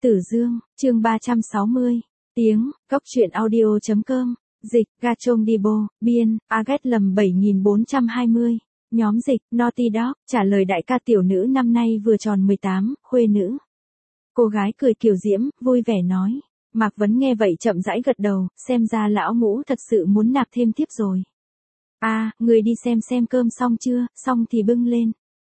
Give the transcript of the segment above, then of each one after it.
Tử Dương, chương 360. Tiếng, Cốc truyện audio.com. Dịch, Gachong Dibo, biên, Agat lầm 7420. Nhóm dịch, Naughty Dog, trả lời đại ca tiểu nữ năm nay vừa tròn 18, khuê nữ. Cô gái cười kiều diễm, vui vẻ nói. Mạc Vấn nghe vậy chậm rãi gật đầu, xem ra lão ngũ thật sự muốn nạp thêm tiếp rồi. Người đi xem cơm xong chưa, xong thì bưng lên.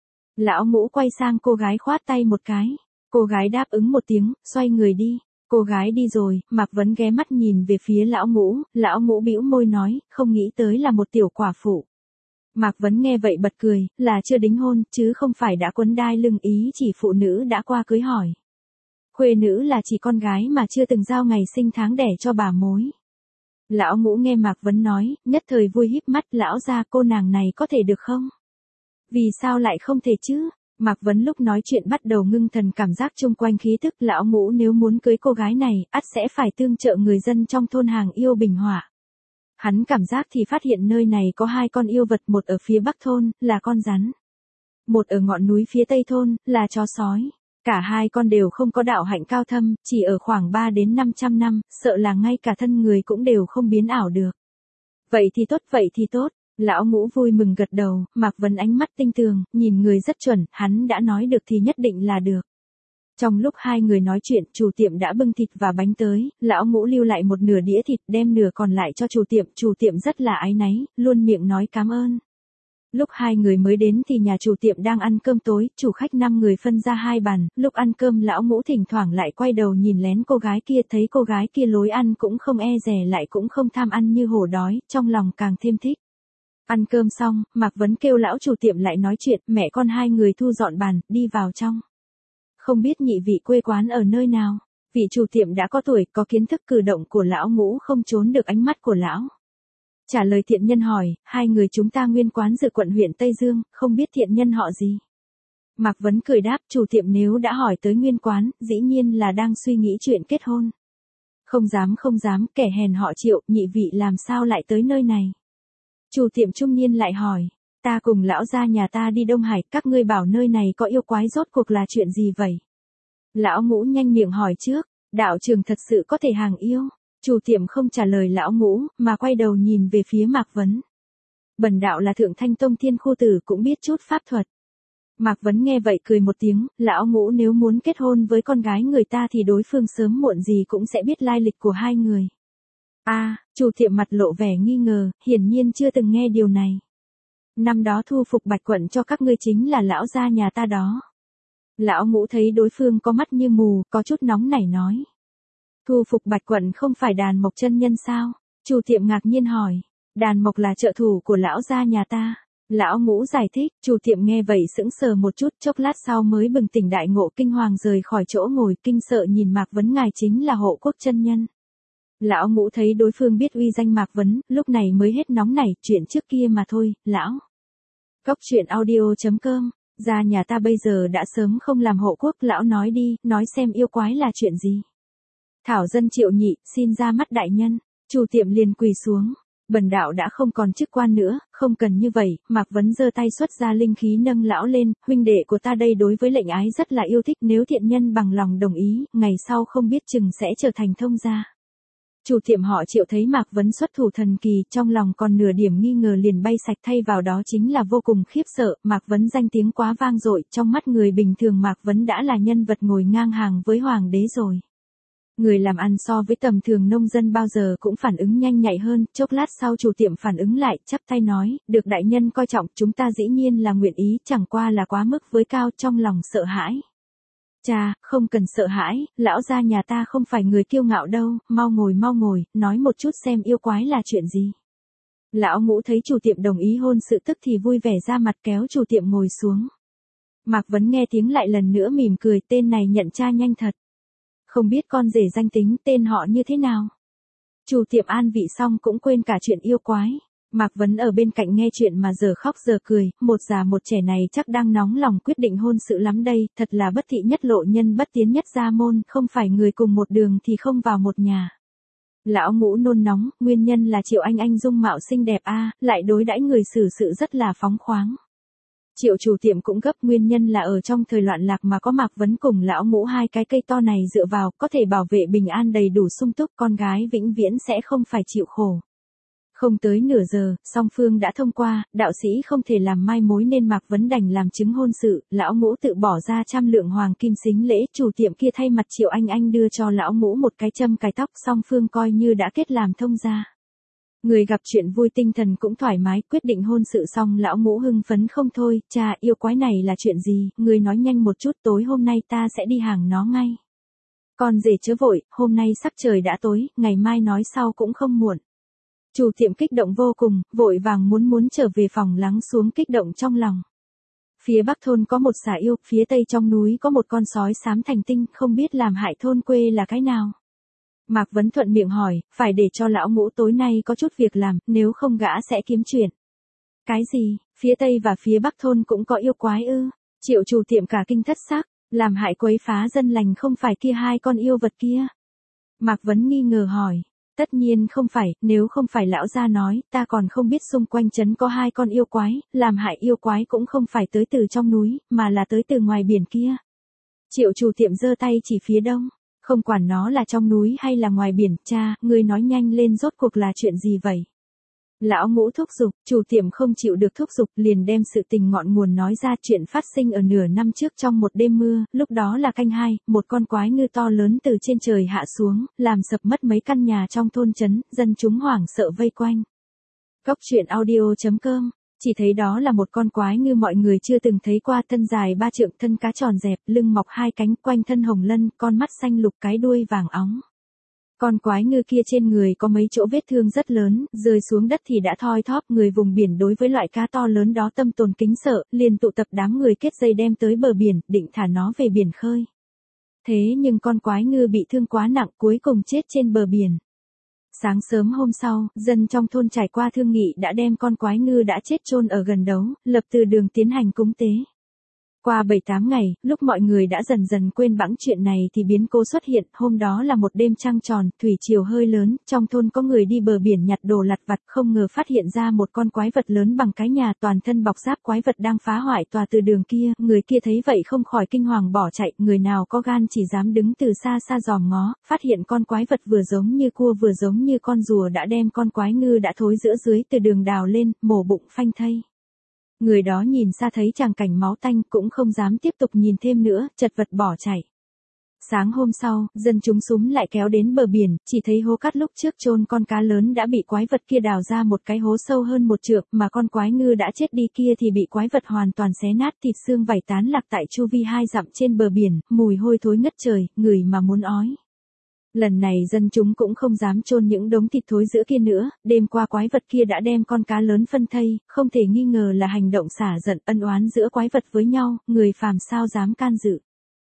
Lão ngũ quay sang cô gái khoát tay một cái. Cô gái đáp ứng một tiếng, xoay người đi. Cô gái đi rồi, Mạc Vấn ghé mắt nhìn về phía lão ngũ bĩu môi nói, không nghĩ tới là một tiểu quả phụ. Mạc Vấn nghe vậy bật cười, là chưa đính hôn, chứ không phải đã quấn đai lưng ý chỉ phụ nữ đã qua cưới hỏi. Khuê nữ là chỉ con gái mà chưa từng giao ngày sinh tháng đẻ cho bà mối. Lão ngũ nghe Mạc Vấn nói, nhất thời vui híp mắt, lão gia cô nàng này có thể được không? Vì sao lại không thể chứ? Mạc Vấn lúc nói chuyện bắt đầu ngưng thần cảm giác chung quanh khí thức, lão ngũ nếu muốn cưới cô gái này, ắt sẽ phải tương trợ người dân trong thôn hàng yêu bình hỏa. Hắn cảm giác thì phát hiện nơi này có hai con yêu vật, một ở phía bắc thôn, là con rắn. Một ở ngọn núi phía tây thôn, là chó sói. Cả hai con đều không có đạo hạnh cao thâm, chỉ ở khoảng 3 đến 500 năm, sợ là ngay cả thân người cũng đều không biến ảo được. Vậy thì tốt. Lão ngũ vui mừng gật đầu, Mạc Vấn ánh mắt tinh tường, nhìn người rất chuẩn, hắn đã nói được thì nhất định là được. Trong lúc hai người nói chuyện, chủ tiệm đã bưng thịt và bánh tới, lão ngũ lưu lại một nửa đĩa thịt đem nửa còn lại cho chủ tiệm rất là áy náy, luôn miệng nói cảm ơn. Lúc hai người mới đến thì nhà chủ tiệm đang ăn cơm tối, chủ khách 5 người phân ra 2 bàn, lúc ăn cơm lão ngũ thỉnh thoảng lại quay đầu nhìn lén cô gái kia, thấy cô gái kia lối ăn cũng không e dè lại cũng không tham ăn như hổ đói, trong lòng càng thêm thích. Ăn cơm xong, Mạc Vấn kêu lão chủ tiệm lại nói chuyện, mẹ con hai người thu dọn bàn, đi vào trong. Không biết nhị vị quê quán ở nơi nào? Vị chủ tiệm đã có tuổi, có kiến thức, cử động của lão ngũ không trốn được ánh mắt của lão. Trả lời thiện nhân hỏi, hai người chúng ta nguyên quán Dự quận huyện Tây Dương, không biết thiện nhân họ gì? Mạc Vấn cười đáp, chủ tiệm nếu đã hỏi tới nguyên quán, dĩ nhiên là đang suy nghĩ chuyện kết hôn. Không dám, kẻ hèn họ Triệu, nhị vị làm sao lại tới nơi này? Chủ tiệm trung niên lại hỏi, ta cùng lão gia nhà ta đi Đông Hải, các ngươi bảo nơi này có yêu quái, rốt cuộc là chuyện gì vậy? Lão ngũ nhanh miệng hỏi trước, đạo trường thật sự có thể hàng yêu? Chủ tiệm không trả lời lão ngũ, mà quay đầu nhìn về phía Mạc Vấn. Bần đạo là Thượng Thanh Tông Thiên Khu Tử, cũng biết chút pháp thuật. Mạc Vấn nghe vậy cười một tiếng, lão ngũ nếu muốn kết hôn với con gái người ta thì đối phương sớm muộn gì cũng sẽ biết lai lịch của hai người. Chủ tiệm mặt lộ vẻ nghi ngờ, hiển nhiên chưa từng nghe điều này. Năm đó thu phục Bạch Quận cho các ngươi chính là lão gia nhà ta đó. Lão ngũ thấy đối phương có mắt như mù, có chút nóng nảy nói. Thu phục Bạch Quận không phải Đàn Mộc chân nhân sao? Chủ tiệm ngạc nhiên hỏi. Đàn Mộc là trợ thủ của lão gia nhà ta. Lão ngũ giải thích, chủ tiệm nghe vậy sững sờ một chút, chốc lát sau mới bừng tỉnh đại ngộ, kinh hoàng rời khỏi chỗ ngồi, kinh sợ nhìn Mạc Vấn, ngài chính là Hộ Quốc chân nhân. Lão ngũ thấy đối phương biết uy danh Mạc Vấn, lúc này mới hết nóng nảy, chuyện trước kia mà thôi, lão. Cốc truyện audio.com, gia nhà ta bây giờ đã sớm không làm hộ quốc, lão nói đi, nói xem yêu quái là chuyện gì. Thảo dân Triệu nhị, xin ra mắt đại nhân. Chủ tiệm liền quỳ xuống. Bần đạo đã không còn chức quan nữa, không cần như vậy. Mạc Vấn giơ tay xuất ra linh khí nâng lão lên, huynh đệ của ta đây đối với lệnh ái rất là yêu thích, nếu thiện nhân bằng lòng đồng ý, ngày sau không biết chừng sẽ trở thành thông gia. Chủ tiệm họ Triệu thấy Mạc Vấn xuất thủ thần kỳ, trong lòng còn nửa điểm nghi ngờ liền bay sạch, thay vào đó chính là vô cùng khiếp sợ. Mạc Vấn danh tiếng quá vang dội, trong mắt người bình thường Mạc Vấn đã là nhân vật ngồi ngang hàng với hoàng đế rồi. Người làm ăn so với tầm thường nông dân bao giờ cũng phản ứng nhanh nhạy hơn, chốc lát sau chủ tiệm phản ứng lại, chắp tay nói, được đại nhân coi trọng, chúng ta dĩ nhiên là nguyện ý, chẳng qua là quá mức với cao, trong lòng sợ hãi. Cha, không cần sợ hãi, lão gia nhà ta không phải người kiêu ngạo đâu, mau ngồi, nói một chút xem yêu quái là chuyện gì. Lão ngũ thấy chủ tiệm đồng ý hôn sự tức thì vui vẻ ra mặt, kéo chủ tiệm ngồi xuống. Mạc Vấn nghe tiếng lại lần nữa mỉm cười, tên này nhận cha nhanh thật. Không biết con rể danh tính, tên họ như thế nào? Chủ tiệm an vị xong cũng quên cả chuyện yêu quái. Mạc Vấn ở bên cạnh nghe chuyện mà giờ khóc giờ cười, một già một trẻ này chắc đang nóng lòng quyết định hôn sự lắm đây, thật là bất thị nhất lộ nhân, bất tiến nhất gia môn, không phải người cùng một đường thì không vào một nhà. Lão ngũ nôn nóng, nguyên nhân là Triệu anh dung mạo xinh đẹp lại đối đãi người xử sự rất là phóng khoáng. Triệu chủ tiệm cũng gấp, nguyên nhân là ở trong thời loạn lạc mà có Mạc Vấn cùng lão Ngũ hai cái cây to này dựa vào, có thể bảo vệ bình an đầy đủ sung túc, con gái vĩnh viễn sẽ không phải chịu khổ. Không tới nửa giờ, song phương đã thông qua, đạo sĩ không thể làm mai mối nên Mạc Vấn đành làm chứng hôn sự, lão Ngũ tự bỏ ra 100 lượng hoàng kim sính lễ, chủ tiệm kia thay mặt Triệu Anh đưa cho lão Ngũ một cái châm cài tóc, song phương coi như đã kết làm thông gia. Người gặp chuyện vui tinh thần cũng thoải mái, quyết định hôn sự xong lão Ngũ hưng phấn không thôi, cha yêu quái này là chuyện gì, người nói nhanh một chút, tối hôm nay ta sẽ đi hàng nó ngay. Con rể chớ vội, hôm nay sắc trời đã tối, ngày mai nói sau cũng không muộn. Chủ tiệm kích động vô cùng, vội vàng muốn trở về phòng lắng xuống kích động trong lòng. Phía bắc thôn có một xà yêu, phía tây trong núi có một con sói xám thành tinh, không biết làm hại thôn quê là cái nào. Mạc Vấn thuận miệng hỏi, phải để cho lão Ngũ tối nay có chút việc làm, nếu không gã sẽ kiếm chuyện. Cái gì, phía tây và phía bắc thôn cũng có yêu quái ư? Triệu chủ tiệm cả kinh thất xác, làm hại quấy phá dân lành không phải kia hai con yêu vật kia. Mạc Vấn nghi ngờ hỏi. Tất nhiên không phải, nếu không phải lão gia nói, ta còn không biết xung quanh trấn có hai con yêu quái, làm hại yêu quái cũng không phải tới từ trong núi, mà là tới từ ngoài biển kia. Triệu chủ tiệm giơ tay chỉ phía đông, không quản nó là trong núi hay là ngoài biển, cha, ngươi nói nhanh lên rốt cuộc là chuyện gì vậy? Lão Ngũ thúc giục, chủ tiệm không chịu được thúc giục, liền đem sự tình ngọn nguồn nói ra. Chuyện phát sinh ở nửa năm trước trong một đêm mưa, lúc đó là canh 2, một con quái ngư to lớn từ trên trời hạ xuống, làm sập mất mấy căn nhà trong thôn trấn, dân chúng hoảng sợ vây quanh. Cốc truyện audio.com, chỉ thấy đó là một con quái ngư mọi người chưa từng thấy qua, thân dài 3 trượng, thân cá tròn dẹp, lưng mọc 2 cánh, quanh thân hồng lân, con mắt xanh lục, cái đuôi vàng óng. Con quái ngư kia trên người có mấy chỗ vết thương rất lớn, rơi xuống đất thì đã thoi thóp, người vùng biển đối với loại cá to lớn đó tâm tồn kính sợ, liền tụ tập đám người kết dây đem tới bờ biển, định thả nó về biển khơi. Thế nhưng con quái ngư bị thương quá nặng, cuối cùng chết trên bờ biển. Sáng sớm hôm sau, dân trong thôn trải qua thương nghị đã đem con quái ngư đã chết chôn ở gần đấu, lập từ đường tiến hành cúng tế. Qua 7-8 ngày, lúc mọi người đã dần dần quên bẵng chuyện này thì biến cố xuất hiện, hôm đó là một đêm trăng tròn, thủy triều hơi lớn, trong thôn có người đi bờ biển nhặt đồ lặt vặt, không ngờ phát hiện ra một con quái vật lớn bằng cái nhà, toàn thân bọc giáp, quái vật đang phá hoại tòa từ đường kia, người kia thấy vậy không khỏi kinh hoàng bỏ chạy, người nào có gan chỉ dám đứng từ xa xa dòm ngó, phát hiện con quái vật vừa giống như cua vừa giống như con rùa đã đem con quái ngư đã thối giữa dưới từ đường đào lên, mổ bụng phanh thây. Người đó nhìn xa thấy tràng cảnh máu tanh cũng không dám tiếp tục nhìn thêm nữa, chật vật bỏ chạy. Sáng hôm sau, dân chúng xúm lại kéo đến bờ biển, chỉ thấy hố cát lúc trước chôn con cá lớn đã bị quái vật kia đào ra một cái hố sâu hơn 1 trượng, mà con quái ngư đã chết đi kia thì bị quái vật hoàn toàn xé nát, thịt xương vảy tán lạc tại chu vi 2 dặm trên bờ biển, mùi hôi thối ngất trời, người mà muốn ói. Lần này dân chúng cũng không dám chôn những đống thịt thối giữa kia nữa, đêm qua quái vật kia đã đem con cá lớn phân thây, không thể nghi ngờ là hành động xả giận ân oán giữa quái vật với nhau, người phàm sao dám can dự.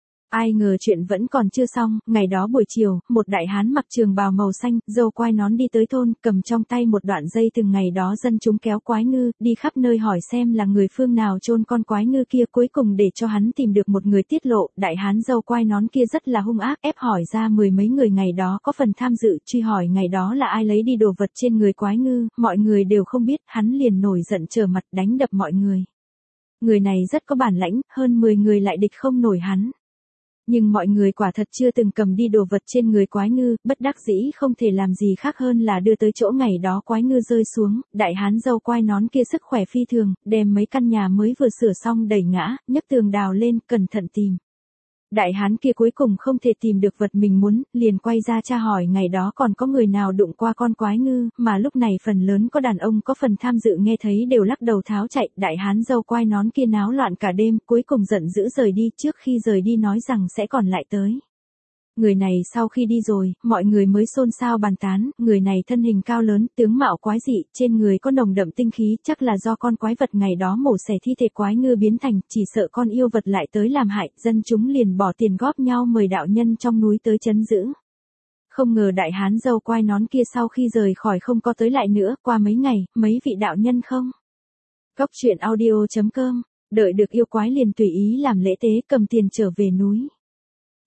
Ai ngờ chuyện vẫn còn chưa xong, ngày đó buổi chiều, một đại hán mặc trường bào màu xanh, râu quai nón đi tới thôn, cầm trong tay một đoạn dây từng ngày đó dân chúng kéo quái ngư, đi khắp nơi hỏi xem là người phương nào chôn con quái ngư kia, cuối cùng để cho hắn tìm được một người tiết lộ, đại hán râu quai nón kia rất là hung ác, ép hỏi ra 10 mấy người ngày đó có phần tham dự, truy hỏi ngày đó là ai lấy đi đồ vật trên người quái ngư, mọi người đều không biết, hắn liền nổi giận trở mặt đánh đập mọi người. Người này rất có bản lãnh, hơn 10 người lại địch không nổi hắn. Nhưng mọi người quả thật chưa từng cầm đi đồ vật trên người quái ngư, bất đắc dĩ không thể làm gì khác hơn là đưa tới chỗ ngày đó quái ngư rơi xuống, đại hán râu quai nón kia sức khỏe phi thường, đem mấy căn nhà mới vừa sửa xong đẩy ngã, nhấc tường đào lên, cẩn thận tìm. Đại hán kia cuối cùng không thể tìm được vật mình muốn, liền quay ra tra hỏi ngày đó còn có người nào đụng qua con quái ngư, mà lúc này phần lớn có đàn ông có phần tham dự nghe thấy đều lắc đầu tháo chạy, đại hán râu quai nón kia náo loạn cả đêm, cuối cùng giận dữ rời đi, trước khi rời đi nói rằng sẽ còn lại tới. Người này sau khi đi rồi, mọi người mới xôn xao bàn tán, người này thân hình cao lớn, tướng mạo quái dị, trên người có nồng đậm tinh khí, chắc là do con quái vật ngày đó mổ xẻ thi thể quái ngư biến thành, chỉ sợ con yêu vật lại tới làm hại, dân chúng liền bỏ tiền góp nhau mời đạo nhân trong núi tới trấn giữ. Không ngờ đại hán râu quai nón kia sau khi rời khỏi không có tới lại nữa, qua mấy ngày, mấy vị đạo nhân không. Cốc truyện audio.com, đợi được yêu quái liền tùy ý làm lễ tế cầm tiền trở về núi.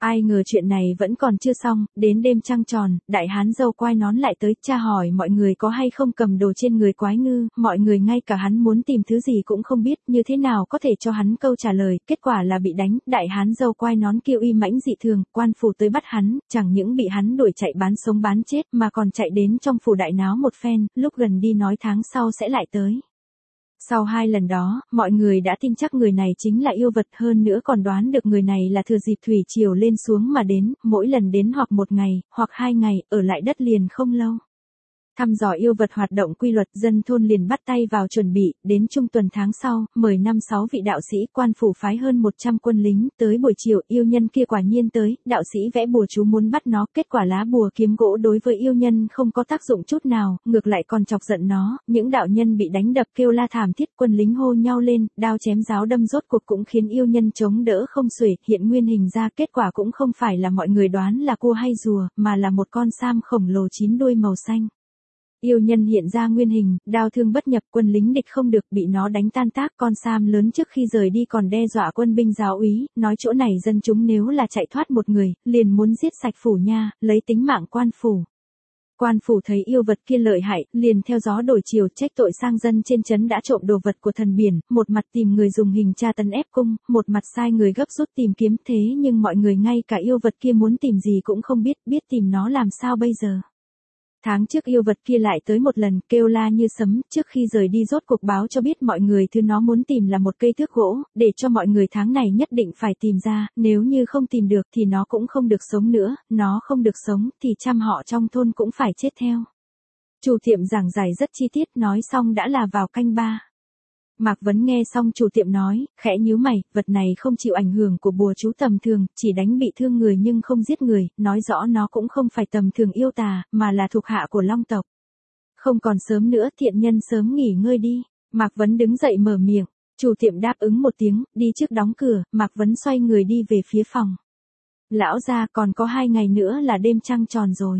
Ai ngờ chuyện này vẫn còn chưa xong, đến đêm trăng tròn, đại hán dâu quai nón lại tới, tra hỏi mọi người có hay không cầm đồ trên người quái ngư, mọi người ngay cả hắn muốn tìm thứ gì cũng không biết, như thế nào có thể cho hắn câu trả lời, kết quả là bị đánh, đại hán dâu quai nón kêu uy mãnh dị thường, quan phủ tới bắt hắn, chẳng những bị hắn đuổi chạy bán sống bán chết mà còn chạy đến trong phủ đại náo một phen, lúc gần đi nói tháng sau sẽ lại tới. Sau 2 lần đó, mọi người đã tin chắc người này chính là yêu vật, hơn nữa còn đoán được người này là thừa dịp thủy triều lên xuống mà đến, mỗi lần đến hoặc 1 ngày, hoặc 2 ngày, ở lại đất liền không lâu. Thăm dò yêu vật hoạt động quy luật, dân thôn liền bắt tay vào chuẩn bị, đến trung tuần tháng sau, mời 5-6 vị đạo sĩ, quan phủ phái hơn 100 quân lính, tới buổi chiều, yêu nhân kia quả nhiên tới, đạo sĩ vẽ bùa chú muốn bắt nó, kết quả lá bùa kiếm gỗ đối với yêu nhân không có tác dụng chút nào, ngược lại còn chọc giận nó, những đạo nhân bị đánh đập kêu la thảm thiết, quân lính hô nhau lên, đao chém giáo đâm rốt cuộc cũng khiến yêu nhân chống đỡ không xuể, hiện nguyên hình ra, kết quả cũng không phải là mọi người đoán là cua hay rùa, mà là một con sam khổng lồ 9 đuôi màu xanh. Yêu nhân hiện ra nguyên hình, đao thương bất nhập, quân lính địch không được, bị nó đánh tan tác, con sam lớn trước khi rời đi còn đe dọa quân binh giáo úy, nói chỗ này dân chúng nếu là chạy thoát một người, liền muốn giết sạch phủ nha, lấy tính mạng quan phủ. Quan phủ thấy yêu vật kia lợi hại, liền theo gió đổi chiều, trách tội sang dân trên trấn đã trộm đồ vật của thần biển, một mặt tìm người dùng hình tra tấn ép cung, một mặt sai người gấp rút tìm kiếm, thế nhưng mọi người ngay cả yêu vật kia muốn tìm gì cũng không biết, biết tìm nó làm sao bây giờ. Tháng trước yêu vật kia lại tới một lần, kêu la như sấm, trước khi rời đi rốt cuộc báo cho biết mọi người thứ nó muốn tìm là một cây thước gỗ, để cho mọi người tháng này nhất định phải tìm ra, nếu như không tìm được thì nó cũng không được sống nữa, nó không được sống thì trăm họ trong thôn cũng phải chết theo. Chủ tiệm giảng giải rất chi tiết, nói xong đã là vào canh 3. Mạc Vấn nghe xong chủ tiệm nói, khẽ nhíu mày, vật này không chịu ảnh hưởng của bùa chú tầm thường, chỉ đánh bị thương người nhưng không giết người, nói rõ nó cũng không phải tầm thường yêu tà, mà là thuộc hạ của Long tộc. Không còn sớm nữa, thiện nhân sớm nghỉ ngơi đi. Mạc Vấn đứng dậy mở miệng, chủ tiệm đáp ứng một tiếng, đi trước đóng cửa, Mạc Vấn xoay người đi về phía phòng. Lão gia, còn có 2 ngày nữa là đêm trăng tròn rồi.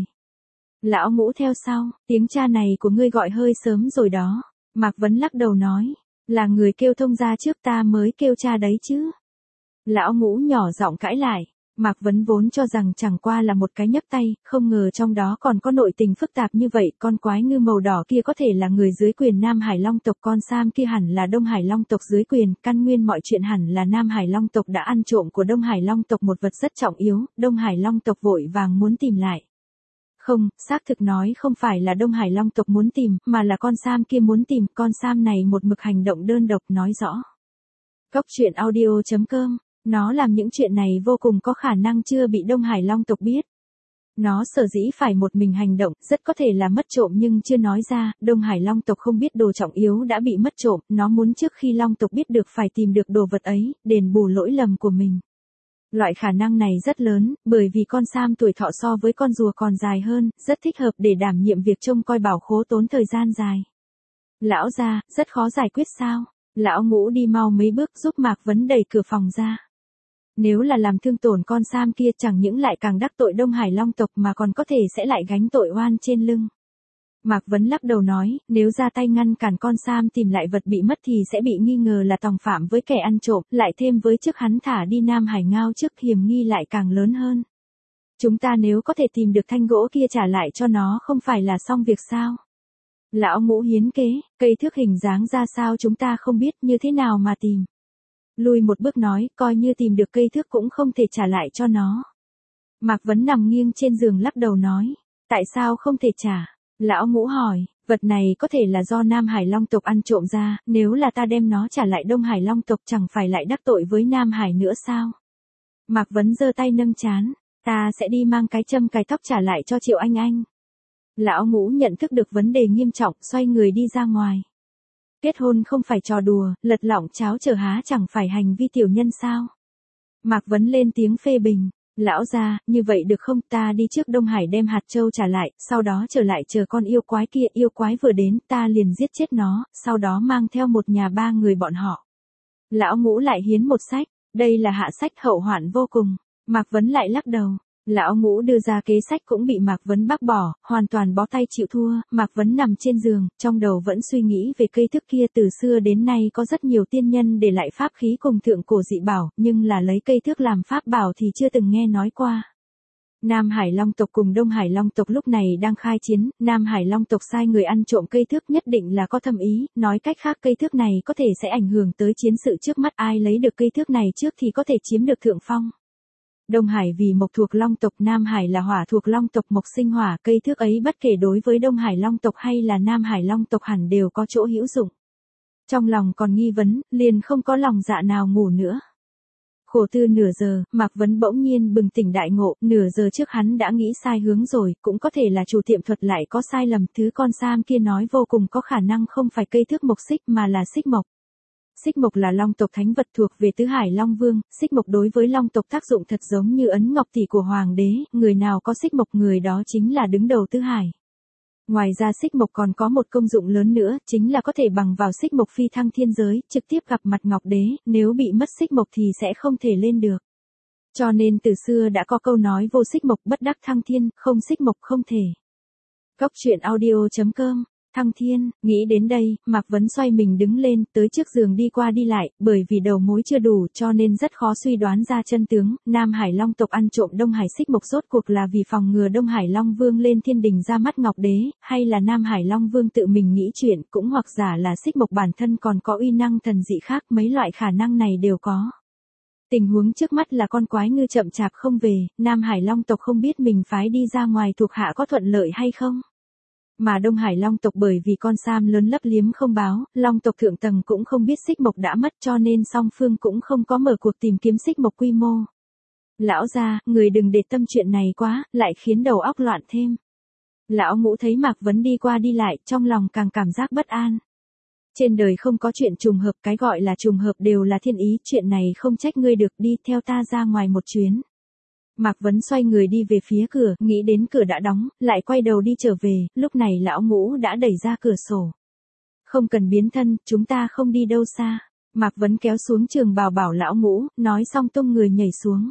Lão Ngũ theo sau, tiếng cha này của ngươi gọi hơi sớm rồi đó. Mạc Vấn lắc đầu nói. Là người kêu thông gia trước, ta mới kêu cha đấy chứ. Lão Ngũ nhỏ giọng cãi lại. Mạc Vấn vốn cho rằng chẳng qua là một cái nhấc tay, không ngờ trong đó còn có nội tình phức tạp như vậy, con quái ngư màu đỏ kia có thể là người dưới quyền Nam Hải Long tộc, con sam kia hẳn là Đông Hải Long tộc dưới quyền, căn nguyên mọi chuyện hẳn là Nam Hải Long tộc đã ăn trộm của Đông Hải Long tộc một vật rất trọng yếu, Đông Hải Long tộc vội vàng muốn tìm lại. Không, xác thực nói không phải là Đông Hải Long tộc muốn tìm, mà là con sam kia muốn tìm, con sam này một mực hành động đơn độc, nói rõ. Cốc truyện audio.com, nó làm những chuyện này vô cùng có khả năng chưa bị Đông Hải Long tộc biết. Nó sở dĩ phải một mình hành động, rất có thể là mất trộm nhưng chưa nói ra, Đông Hải Long tộc không biết đồ trọng yếu đã bị mất trộm, nó muốn trước khi Long tộc biết được phải tìm được đồ vật ấy, đền bù lỗi lầm của mình. Loại khả năng này rất lớn, bởi vì con sam tuổi thọ so với con rùa còn dài hơn, rất thích hợp để đảm nhiệm việc trông coi bảo khố tốn thời gian dài. Lão gia, rất khó giải quyết sao? Lão Ngũ đi mau mấy bước giúp Mạc Vấn đẩy cửa phòng ra. Nếu là làm thương tổn con sam kia chẳng những lại càng đắc tội Đông Hải Long tộc mà còn có thể sẽ lại gánh tội oan trên lưng. Mạc Vấn lắc đầu nói, nếu ra tay ngăn cản con sam tìm lại vật bị mất thì sẽ bị nghi ngờ là tòng phạm với kẻ ăn trộm, lại thêm với trước hắn thả đi Nam Hải Ngao trước, hiểm nghi lại càng lớn hơn. Chúng ta nếu có thể tìm được thanh gỗ kia trả lại cho nó không phải là xong việc sao? Lão Ngũ hiến kế, cây thước hình dáng ra sao chúng ta không biết, như thế nào mà tìm? Lùi một bước nói, coi như tìm được cây thước cũng không thể trả lại cho nó. Mạc Vấn nằm nghiêng trên giường lắc đầu nói, tại sao không thể trả? Lão Ngũ hỏi, vật này có thể là do Nam Hải Long tộc ăn trộm ra, nếu là ta đem nó trả lại Đông Hải Long tộc chẳng phải lại đắc tội với Nam Hải nữa sao? Mạc Vấn giơ tay nâng trán, ta sẽ đi mang cái châm cài tóc trả lại cho Triệu Anh Anh. Lão Ngũ nhận thức được vấn đề nghiêm trọng, xoay người đi ra ngoài. Kết hôn không phải trò đùa, lật lọng cháo chờ há chẳng phải hành vi tiểu nhân sao? Mạc Vấn lên tiếng phê bình. Lão gia, như vậy được không, ta đi trước Đông Hải đem hạt châu trả lại, sau đó trở lại chờ con yêu quái kia, yêu quái vừa đến, ta liền giết chết nó, sau đó mang theo một nhà 3 người bọn họ. Lão Ngũ lại hiến một sách, đây là hạ sách hậu hoạn vô cùng. Mạc Vấn lại lắc đầu, Lão Ngũ đưa ra kế sách cũng bị Mạc Vấn bác bỏ, hoàn toàn bó tay chịu thua. Mạc Vấn nằm trên giường, trong đầu vẫn suy nghĩ về cây thước kia. Từ xưa đến nay có rất nhiều tiên nhân để lại pháp khí cùng thượng cổ dị bảo, nhưng là lấy cây thước làm pháp bảo thì chưa từng nghe nói qua. Nam Hải Long tộc cùng Đông Hải Long tộc lúc này đang khai chiến. Nam Hải Long tộc sai người ăn trộm cây thước, nhất định là có thâm ý, nói cách khác cây thước này có thể sẽ ảnh hưởng tới chiến sự trước mắt, ai lấy được cây thước này trước thì có thể chiếm được thượng phong. Đông Hải vì mộc thuộc Long tộc, Nam Hải là hỏa thuộc Long tộc, mộc sinh hỏa, cây thước ấy bất kể đối với Đông Hải Long tộc hay là Nam Hải Long tộc hẳn đều có chỗ hữu dụng. Trong lòng còn nghi vấn, liền không có lòng dạ nào ngủ nữa. Khổ tư nửa giờ, Mạc Vấn bỗng nhiên bừng tỉnh đại ngộ. Nửa giờ trước hắn đã nghĩ sai hướng rồi, cũng có thể là chủ tiệm thuật lại có sai lầm. Thứ con Sam kia nói vô cùng có khả năng không phải cây thước mộc xích mà là xích mộc. Xích mộc là Long tộc thánh vật thuộc về Tứ Hải Long Vương. Xích mộc đối với Long tộc tác dụng thật giống như ấn ngọc tỷ của Hoàng đế, người nào có xích mộc người đó chính là đứng đầu Tứ Hải. Ngoài ra xích mộc còn có một công dụng lớn nữa, chính là có thể bằng vào xích mộc phi thăng thiên giới, trực tiếp gặp mặt Ngọc Đế, nếu bị mất xích mộc thì sẽ không thể lên được. Cho nên từ xưa đã có câu nói vô xích mộc bất đắc thăng thiên, không xích mộc không thể. Cốc truyện audio.com Thăng thiên, nghĩ đến đây, Mạc Vấn xoay mình đứng lên, tới trước giường đi qua đi lại, bởi vì đầu mối chưa đủ cho nên rất khó suy đoán ra chân tướng. Nam Hải Long tộc ăn trộm Đông Hải xích mộc rốt cuộc là vì phòng ngừa Đông Hải Long Vương lên thiên đình ra mắt Ngọc Đế, hay là Nam Hải Long Vương tự mình nghĩ chuyện, cũng hoặc giả là xích mộc bản thân còn có uy năng thần dị khác, mấy loại khả năng này đều có. Tình huống trước mắt là con quái ngư chậm chạp không về, Nam Hải Long tộc không biết mình phái đi ra ngoài thuộc hạ có thuận lợi hay không. Mà Đông Hải Long tộc bởi vì con Sam lớn lấp liếm không báo, Long tộc thượng tầng cũng không biết xích mộc đã mất cho nên song phương cũng không có mở cuộc tìm kiếm xích mộc quy mô. Lão gia, người đừng để tâm chuyện này quá, lại khiến đầu óc loạn thêm. Lão Ngũ thấy Mạc Vấn đi qua đi lại, trong lòng càng cảm giác bất an. Trên đời không có chuyện trùng hợp, cái gọi là trùng hợp đều là thiên ý, chuyện này không trách ngươi được, đi theo ta ra ngoài một chuyến. Mạc Vấn xoay người đi về phía cửa, nghĩ đến cửa đã đóng, lại quay đầu đi trở về, lúc này Lão Ngũ đã đẩy ra cửa sổ. Không cần biến thân, chúng ta không đi đâu xa. Mạc Vấn kéo xuống trường bào bảo Lão Ngũ, nói xong tung người nhảy xuống.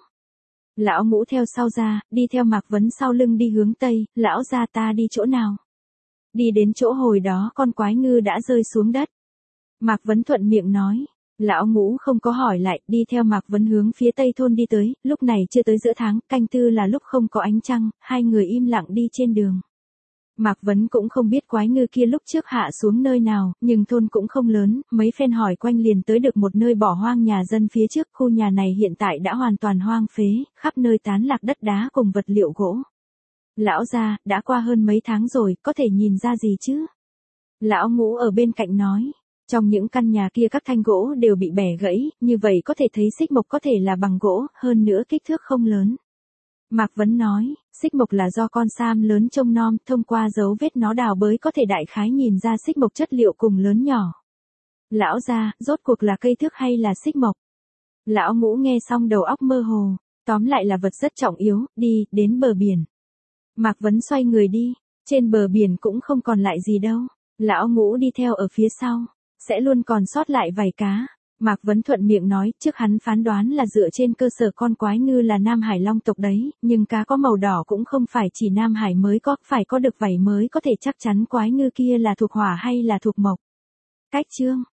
Lão Ngũ theo sau ra, đi theo Mạc Vấn sau lưng đi hướng Tây. Lão gia ta đi chỗ nào? Đi đến chỗ hồi đó con quái ngư đã rơi xuống đất. Mạc Vấn thuận miệng nói. Lão Ngũ không có hỏi lại, đi theo Mạc Vấn hướng phía Tây thôn đi tới, lúc này chưa tới giữa tháng, canh tư là lúc không có ánh trăng, hai người im lặng đi trên đường. Mạc Vấn cũng không biết quái ngư kia lúc trước hạ xuống nơi nào, nhưng thôn cũng không lớn, mấy phen hỏi quanh liền tới được một nơi bỏ hoang nhà dân phía trước, khu nhà này hiện tại đã hoàn toàn hoang phế, khắp nơi tán lạc đất đá cùng vật liệu gỗ. Lão gia, đã qua hơn mấy tháng rồi, có thể nhìn ra gì chứ? Lão Ngũ ở bên cạnh nói. Trong những căn nhà kia các thanh gỗ đều bị bẻ gãy, như vậy có thể thấy xích mộc có thể là bằng gỗ, hơn nữa kích thước không lớn. Mạc Vấn nói, xích mộc là do con Sam lớn trông nom, thông qua dấu vết nó đào bới có thể đại khái nhìn ra xích mộc chất liệu cùng lớn nhỏ. Lão gia, rốt cuộc là cây thước hay là xích mộc? Lão Ngũ nghe xong đầu óc mơ hồ, tóm lại là vật rất trọng yếu, đi, đến bờ biển. Mạc Vấn xoay người đi, trên bờ biển cũng không còn lại gì đâu, Lão Ngũ đi theo ở phía sau. Sẽ luôn còn sót lại vài cá. Mạc Vấn thuận miệng nói, trước hắn phán đoán là dựa trên cơ sở con quái ngư là Nam Hải Long tộc đấy, nhưng cá có màu đỏ cũng không phải chỉ Nam Hải mới có, phải có được vảy mới có thể chắc chắn quái ngư kia là thuộc hỏa hay là thuộc mộc. Cách chương